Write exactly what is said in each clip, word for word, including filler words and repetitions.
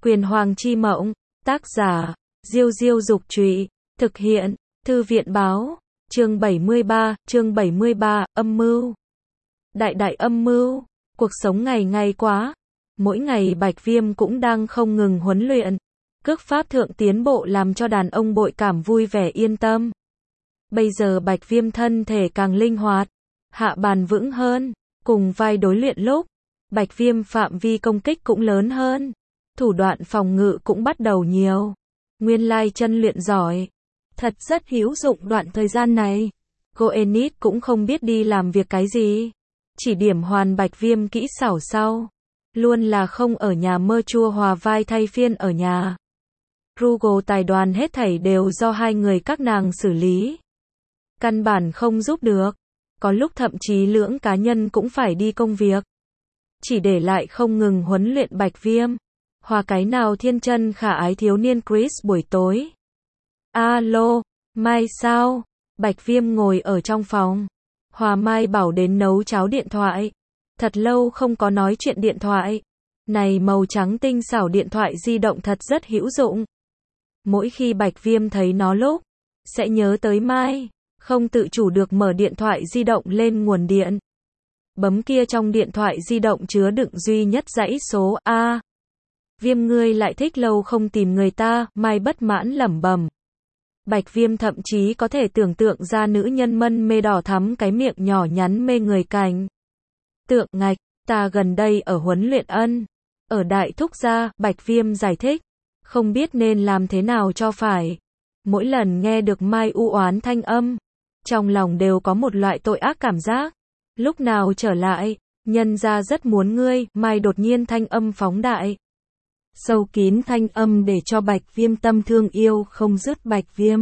Quyền Hoàng Chi Mộng, tác giả, Diêu Diêu Dục Trụy, thực hiện, Thư viện Báo, chương bảy mươi ba, chương bảy mươi ba, âm mưu. Đại đại âm mưu, cuộc sống ngày ngày quá. Mỗi ngày Bạch Viêm cũng đang không ngừng huấn luyện. Cước pháp thượng tiến bộ làm cho đàn ông bội cảm vui vẻ yên tâm. Bây giờ Bạch Viêm thân thể càng linh hoạt, hạ bàn vững hơn, cùng vai đối luyện lúc, Bạch Viêm phạm vi công kích cũng lớn hơn. Thủ đoạn phòng ngự cũng bắt đầu nhiều. Nguyên lai chân luyện giỏi. Thật rất hữu dụng đoạn thời gian này. Goenit cũng không biết đi làm việc cái gì. Chỉ điểm hoàn Bạch Viêm kỹ xảo sau. Luôn là không ở nhà mơ chua hòa vai thay phiên ở nhà. Rugo tài đoàn hết thảy đều do hai người các nàng xử lý. Căn bản không giúp được. Có lúc thậm chí lưỡng cá nhân cũng phải đi công việc. Chỉ để lại không ngừng huấn luyện Bạch Viêm. Hòa cái nào thiên chân khả ái thiếu niên Chris buổi tối. Alo, Mai sao? Bạch Viêm ngồi ở trong phòng. Hòa Mai bảo đến nấu cháo điện thoại. Thật lâu không có nói chuyện điện thoại. Này màu trắng tinh xảo điện thoại di động thật rất hữu dụng. Mỗi khi Bạch Viêm thấy nó lúc, sẽ nhớ tới Mai, không tự chủ được mở điện thoại di động lên nguồn điện. Bấm kia trong điện thoại di động chứa đựng duy nhất dãy số A. Viêm ngươi lại thích lâu không tìm người ta, Mai bất mãn lẩm bẩm. Bạch Viêm thậm chí có thể tưởng tượng ra nữ nhân mân mê đỏ thắm cái miệng nhỏ nhắn mê người cảnh. Tượng ngạch, ta gần đây ở huấn luyện ân. Ở Đại Thúc gia, Bạch Viêm giải thích. Không biết nên làm thế nào cho phải. Mỗi lần nghe được Mai u oán thanh âm, trong lòng đều có một loại tội ác cảm giác. Lúc nào trở lại, nhân ra rất muốn ngươi, Mai đột nhiên thanh âm phóng đại. Sâu kín thanh âm để cho Bạch Viêm tâm thương yêu không dứt Bạch Viêm.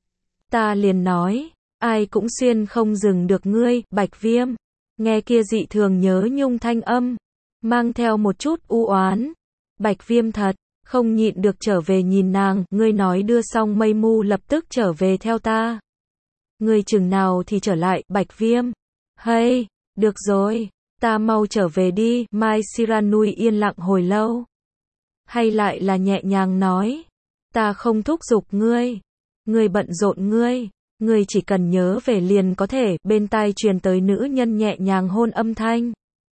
Ta liền nói, ai cũng xuyên không dừng được ngươi, Bạch Viêm. Nghe kia dị thường nhớ nhung thanh âm, mang theo một chút u oán. Bạch Viêm thật, không nhịn được trở về nhìn nàng, ngươi nói đưa xong mây mu lập tức trở về theo ta. Ngươi chừng nào thì trở lại, Bạch Viêm. Hay, được rồi, ta mau trở về đi, Mai Siranui yên lặng hồi lâu. Hay lại là nhẹ nhàng nói, ta không thúc giục ngươi, ngươi bận rộn ngươi, ngươi chỉ cần nhớ về liền có thể, bên tai truyền tới nữ nhân nhẹ nhàng hôn âm thanh.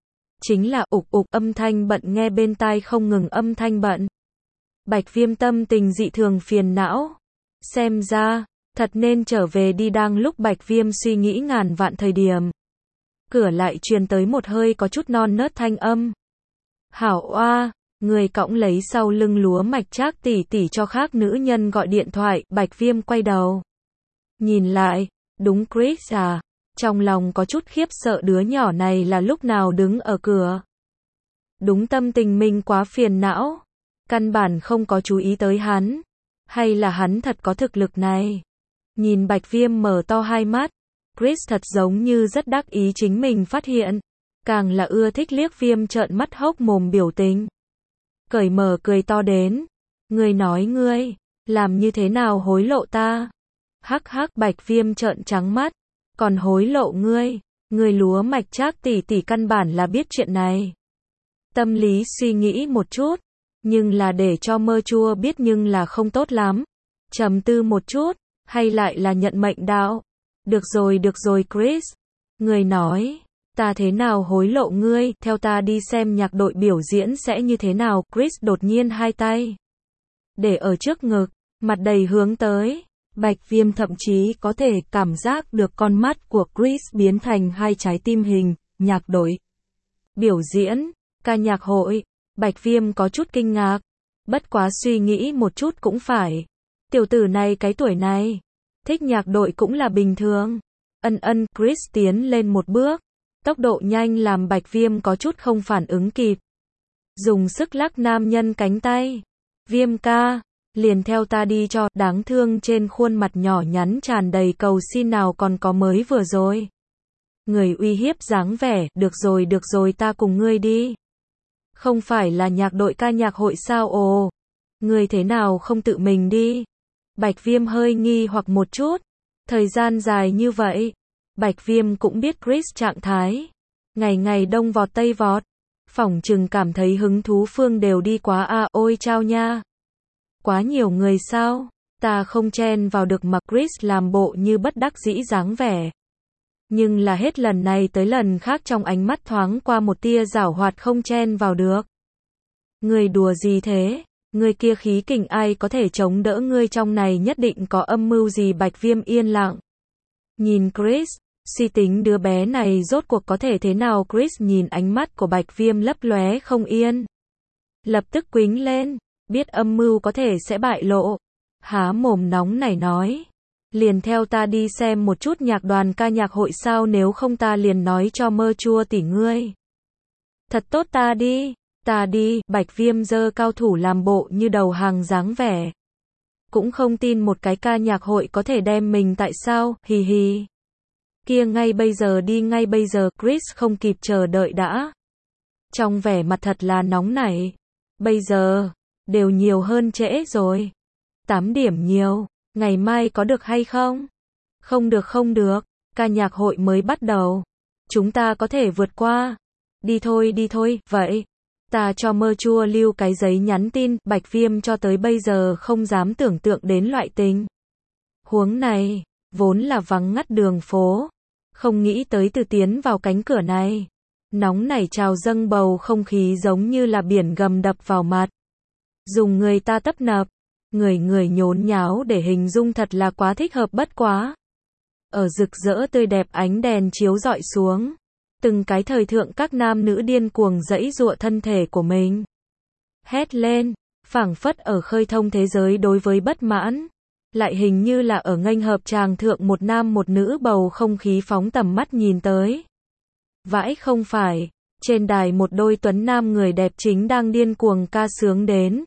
Chính là ục ục âm thanh bận nghe bên tai không ngừng âm thanh bận. Bạch Viêm tâm tình dị thường phiền não. Xem ra, thật nên trở về đi đang lúc Bạch Viêm suy nghĩ ngàn vạn thời điểm. Cửa lại truyền tới một hơi có chút non nớt thanh âm. Hảo oa, người cõng lấy sau lưng lúa mạch Trác tỷ tỷ cho khác nữ nhân gọi điện thoại, Bạch Viêm quay đầu. Nhìn lại, đúng Chris à, trong lòng có chút khiếp sợ đứa nhỏ này là lúc nào đứng ở cửa. Đúng tâm tình mình quá phiền não, căn bản không có chú ý tới hắn, hay là hắn thật có thực lực này. Nhìn Bạch Viêm mở to hai mắt, Chris thật giống như rất đắc ý chính mình phát hiện, càng là ưa thích liếc Viêm trợn mắt hốc mồm biểu tình. Cởi mở cười to đến, ngươi nói ngươi, làm như thế nào hối lộ ta? Hắc hắc Bạch Viêm trợn trắng mắt, còn hối lộ ngươi, ngươi lúa mạch Trác tỷ tỷ căn bản là biết chuyện này. Tâm lý suy nghĩ một chút, nhưng là để cho mơ chua biết nhưng là không tốt lắm. Trầm tư một chút, hay lại là nhận mệnh đạo. Được rồi được rồi Chris, ngươi nói, ta thế nào hối lộ ngươi, theo ta đi xem nhạc đội biểu diễn sẽ như thế nào. Chris đột nhiên hai tay để ở trước ngực, mặt đầy hướng tới. Bạch Viêm thậm chí có thể cảm giác được con mắt của Chris biến thành hai trái tim hình. Nhạc đội biểu diễn, ca nhạc hội. Bạch Viêm có chút kinh ngạc, bất quá suy nghĩ một chút cũng phải. Tiểu tử này cái tuổi này, thích nhạc đội cũng là bình thường. Ân ân, Chris tiến lên một bước, tốc độ nhanh làm Bạch Viêm có chút không phản ứng kịp. Dùng sức lắc nam nhân cánh tay. Viêm ca, liền theo ta đi cho, đáng thương trên khuôn mặt nhỏ nhắn tràn đầy cầu xin nào còn có mới vừa rồi. Người uy hiếp dáng vẻ, được rồi được rồi ta cùng ngươi đi. Không phải là nhạc đội ca nhạc hội sao ồ, ngươi thế nào không tự mình đi? Bạch Viêm hơi nghi hoặc một chút, thời gian dài như vậy, Bạch Viêm cũng biết Chris trạng thái, ngày ngày đông vọt tây vọt, Phỏng chừng cảm thấy hứng thú phương đều đi quá à, ôi chao nha. Quá nhiều người sao, ta không chen vào được mà Chris làm bộ như bất đắc dĩ dáng vẻ. Nhưng là hết lần này tới lần khác trong ánh mắt thoáng qua một tia giảo hoạt không chen vào được. Người đùa gì thế? Người kia khí kình ai có thể chống đỡ ngươi, trong này nhất định có âm mưu gì. Bạch Viêm yên lặng. Nhìn Chris, suy tính đứa bé này rốt cuộc có thể thế nào. Chris nhìn ánh mắt của Bạch Viêm lấp lóe không yên. Lập tức quýnh lên, biết âm mưu có thể sẽ bại lộ. Há mồm nóng nảy nói. Liền theo ta đi xem một chút nhạc đoàn ca nhạc hội sao, nếu không ta liền nói cho mơ chua tỷ ngươi. Thật tốt, ta đi, ta đi. Bạch Viêm giơ cao thủ làm bộ như đầu hàng dáng vẻ. Cũng không tin một cái ca nhạc hội có thể đem mình tại sao, hì hì. Kia ngay bây giờ đi, ngay bây giờ. Chris không kịp chờ đợi đã. Trong vẻ mặt thật là nóng nảy. Bây giờ, đều nhiều hơn trễ rồi. tám điểm nhiều, ngày mai có được hay không? Không được không được, ca nhạc hội mới bắt đầu. Chúng ta có thể vượt qua. Đi thôi đi thôi, vậy. Ta cho mơ chua lưu cái giấy nhắn tin. Bạch Viêm cho tới bây giờ không dám tưởng tượng đến loại tình huống này, vốn là vắng ngắt đường phố. Không nghĩ tới từ tiến vào cánh cửa này, nóng nảy trào dâng bầu không khí giống như là biển gầm đập vào mặt. Dùng người ta tấp nập, người người nhốn nháo để hình dung thật là quá thích hợp bất quá. Ở rực rỡ tươi đẹp ánh đèn chiếu rọi xuống, từng cái thời thượng các nam nữ điên cuồng giãy giụa thân thể của mình. Hét lên, phảng phất ở khơi thông thế giới đối với bất mãn. Lại hình như là ở nghênh hợp tràng thượng một nam một nữ, bầu không khí phóng tầm mắt nhìn tới. Vãi không phải, trên đài một đôi tuấn nam người đẹp chính đang điên cuồng ca sướng đến.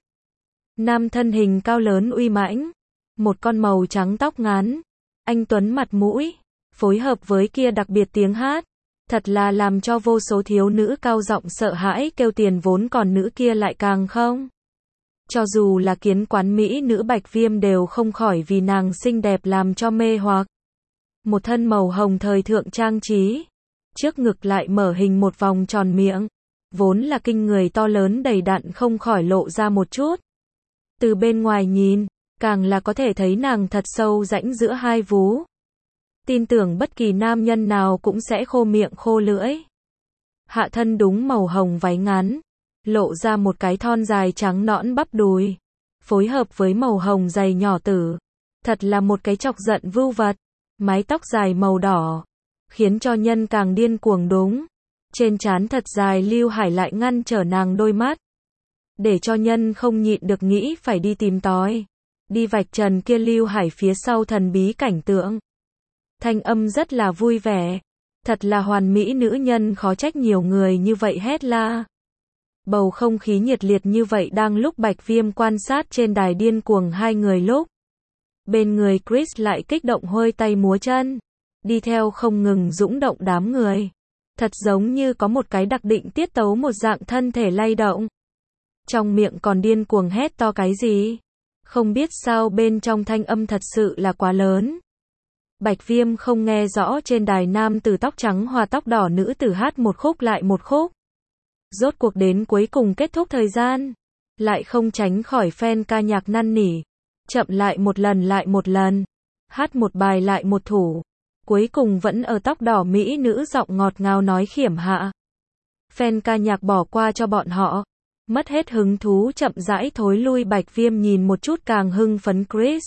Nam thân hình cao lớn uy mãnh, một con màu trắng tóc ngắn, anh tuấn mặt mũi, phối hợp với kia đặc biệt tiếng hát, thật là làm cho vô số thiếu nữ cao giọng sợ hãi kêu tiền, vốn còn nữ kia lại càng không. Cho dù là kiến quán mỹ nữ Bạch Viêm đều không khỏi vì nàng xinh đẹp làm cho mê hoặc. Một thân màu hồng thời thượng trang trí, trước ngực lại mở hình một vòng tròn miệng, vốn là kinh người to lớn đầy đặn không khỏi lộ ra một chút. Từ bên ngoài nhìn, càng là có thể thấy nàng thật sâu rãnh giữa hai vú. Tin tưởng bất kỳ nam nhân nào cũng sẽ khô miệng khô lưỡi. Hạ thân đúng màu hồng váy ngắn, lộ ra một cái thon dài trắng nõn bắp đùi, phối hợp với màu hồng giày nhỏ tử, thật là một cái chọc giận vưu vật. Mái tóc dài màu đỏ, khiến cho nhân càng điên cuồng đúng. Trên trán thật dài lưu hải lại ngăn trở nàng đôi mắt, để cho nhân không nhịn được nghĩ phải đi tìm tòi, đi vạch trần kia lưu hải phía sau thần bí cảnh tượng. Thanh âm rất là vui vẻ, thật là hoàn mỹ nữ nhân, khó trách nhiều người như vậy hét la. Bầu không khí nhiệt liệt như vậy đang lúc Bạch Viêm quan sát trên đài điên cuồng hai người lúc. Bên người Chris lại kích động hơi tay múa chân, đi theo không ngừng dũng động đám người. Thật giống như có một cái đặc định tiết tấu một dạng, thân thể lay động. Trong miệng còn điên cuồng hét to cái gì? Không biết sao bên trong thanh âm thật sự là quá lớn. Bạch Viêm không nghe rõ trên đài nam tử tóc trắng hòa tóc đỏ nữ tử hát một khúc lại một khúc. Rốt cuộc đến cuối cùng kết thúc thời gian, lại không tránh khỏi fan ca nhạc năn nỉ, chậm lại một lần lại một lần, hát một bài lại một thủ, cuối cùng vẫn ở tóc đỏ mỹ nữ giọng ngọt ngào nói khiểm hạ. Fan ca nhạc bỏ qua cho bọn họ, mất hết hứng thú chậm rãi thối lui. Bạch Viêm nhìn một chút càng hưng phấn Chris,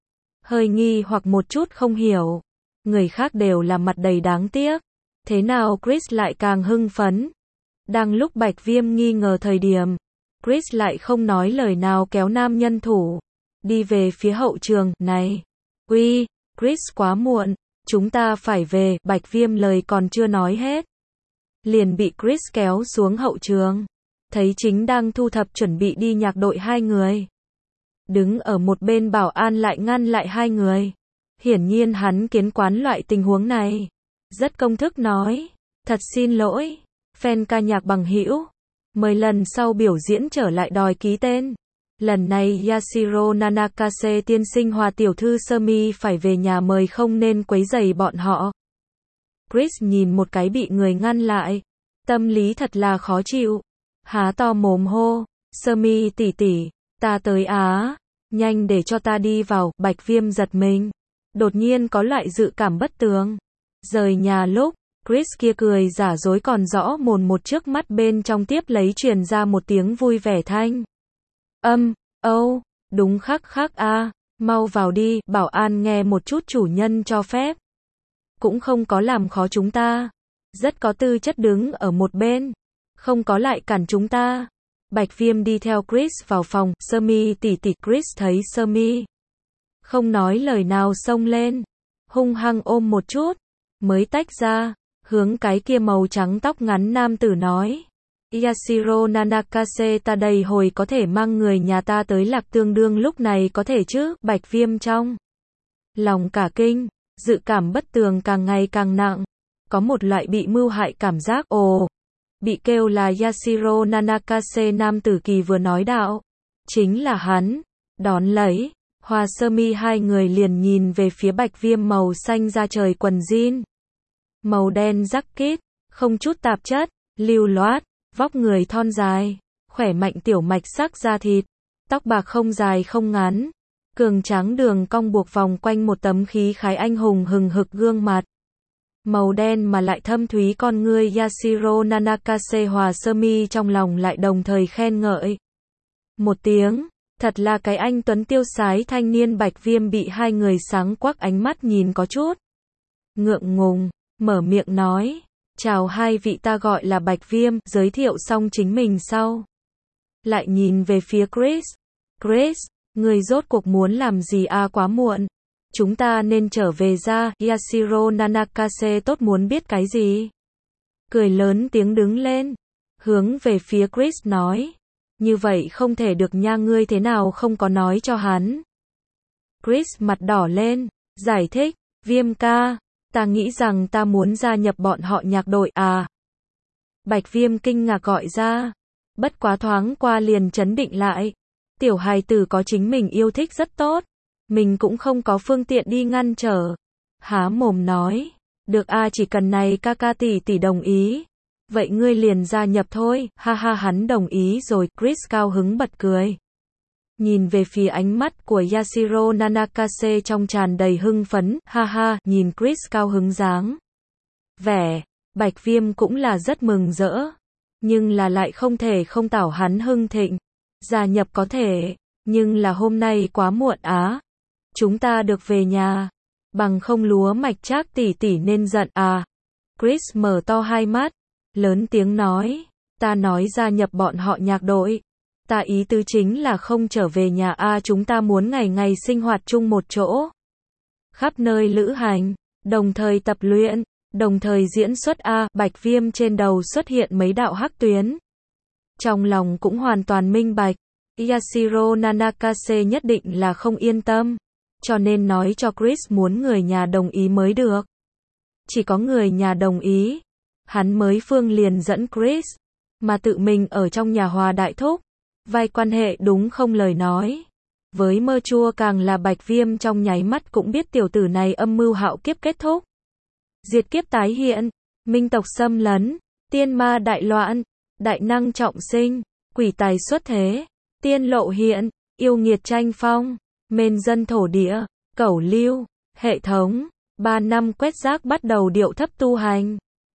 hơi nghi hoặc một chút không hiểu, người khác đều là mặt đầy đáng tiếc, thế nào Chris lại càng hưng phấn? Đang lúc Bạch Viêm nghi ngờ thời điểm, Chris lại không nói lời nào kéo nam nhân thủ, đi về phía hậu trường. Này, uy, Chris quá muộn, chúng ta phải về. Bạch Viêm lời còn chưa nói hết, liền bị Chris kéo xuống hậu trường, thấy chính đang thu thập chuẩn bị đi nhạc đội hai người. Đứng ở một bên bảo an lại ngăn lại hai người. Hiển nhiên hắn kiến quán loại tình huống này, rất công thức nói, thật xin lỗi, fan ca nhạc bằng hữu, mười lần sau biểu diễn trở lại đòi ký tên. Lần này Yashiro Nanakase tiên sinh hòa tiểu thư Sumi phải về nhà, mời không nên quấy rầy bọn họ. Chris nhìn một cái bị người ngăn lại, tâm lý thật là khó chịu. Há to mồm hô, Sơ Mi tỷ tỷ, ta tới á, nhanh để cho ta đi vào. Bạch Viêm giật mình, đột nhiên có loại dự cảm bất tường. Rời nhà lúc Chris kia cười giả dối còn rõ mồn một trước mắt bên trong tiếp lấy truyền ra một tiếng vui vẻ thanh âm, âu, oh, đúng khắc khắc a, mau vào đi, bảo an nghe một chút chủ nhân cho phép. Cũng không có làm khó chúng ta, rất có tư chất đứng ở một bên, không có lại cản chúng ta. Bạch Viêm đi theo Chris vào phòng, Sơ Mi tỷ tỷ. Chris thấy Sơ Mi không nói lời nào xông lên, hung hăng ôm một chút, mới tách ra, hướng cái kia màu trắng tóc ngắn nam tử nói, Yashiro Nanakase, ta đầy hồi có thể mang người nhà ta tới Lạc Tương Đương lúc này có thể chứ? Bạch Viêm trong lòng cả kinh, dự cảm bất tường càng ngày càng nặng, có một loại bị mưu hại cảm giác. Ồ, bị kêu là Yashiro Nanakase nam tử kỳ vừa nói đạo, chính là hắn. Đón lấy, Hoa Sơ Mi hai người liền nhìn về phía Bạch Viêm màu xanh da trời quần jean, màu đen jacket, không chút tạp chất, lưu loát, vóc người thon dài, khỏe mạnh tiểu mạch sắc da thịt, tóc bạc không dài không ngắn, cường tráng đường cong buộc vòng quanh một tấm khí khái anh hùng hừng hực gương mặt. Màu đen mà lại thâm thúy con ngươi Yashiro Nanakase. Hoa Sơ Mi trong lòng lại đồng thời khen ngợi một tiếng, thật là cái anh tuấn tiêu sái thanh niên. Bạch Viêm bị hai người sáng quắc ánh mắt nhìn có chút ngượng ngùng, mở miệng nói, chào hai vị, ta gọi là Bạch Viêm. Giới thiệu xong chính mình sau, lại nhìn về phía Chris. Chris, người rốt cuộc muốn làm gì à? Quá muộn, chúng ta nên trở về ra. Yashiro Nanakase tốt muốn biết cái gì, cười lớn tiếng đứng lên, hướng về phía Chris nói, như vậy không thể được nha, ngươi thế nào không có nói cho hắn? Chris mặt đỏ lên, giải thích, Viêm ca, ta nghĩ rằng ta muốn gia nhập bọn họ nhạc đội à. Bạch Viêm kinh ngạc gọi ra, bất quá thoáng qua liền trấn định lại, tiểu hài tử có chính mình yêu thích rất tốt, mình cũng không có phương tiện đi ngăn trở. Há mồm nói, được a, chỉ cần này ca ca tỷ tỷ đồng ý, vậy ngươi liền gia nhập thôi. Ha ha, hắn đồng ý rồi. Chris cao hứng bật cười, nhìn về phía ánh mắt của Yashiro Nanakase trong tràn đầy hưng phấn. Ha ha, nhìn Chris cao hứng dáng vẻ, Bạch Viêm cũng là rất mừng rỡ, nhưng là lại không thể không tảo hắn hưng thịnh. Gia nhập có thể, nhưng là hôm nay quá muộn á, chúng ta được về nhà, bằng không lúa mạch Trác tỷ tỷ nên giận à. Chris mở to hai mắt, lớn tiếng nói, ta nói gia nhập bọn họ nhạc đội, ta ý tứ chính là không trở về nhà a, chúng ta muốn ngày ngày sinh hoạt chung một chỗ, khắp nơi lữ hành, đồng thời tập luyện, đồng thời diễn xuất a. Bạch Viêm trên đầu xuất hiện mấy đạo hắc tuyến, trong lòng cũng hoàn toàn minh bạch, Yashiro Nanakase nhất định là không yên tâm, cho nên nói cho Chris muốn người nhà đồng ý mới được. Chỉ có người nhà đồng ý, hắn mới phương liền dẫn Chris, mà tự mình ở trong nhà Hòa đại thúc, vai quan hệ đúng không lời nói. Với Mơ Chua càng là Bạch Viêm trong nháy mắt cũng biết tiểu tử này âm mưu hạo kiếp kết thúc, diệt kiếp tái hiện, minh tộc xâm lấn, tiên ma đại loạn, đại năng trọng sinh, quỷ tài xuất thế, tiên lộ hiện, yêu nghiệt tranh phong, mên dân thổ địa, cẩu lưu, hệ thống, ba năm quét rác bắt đầu điệu thấp tu hành.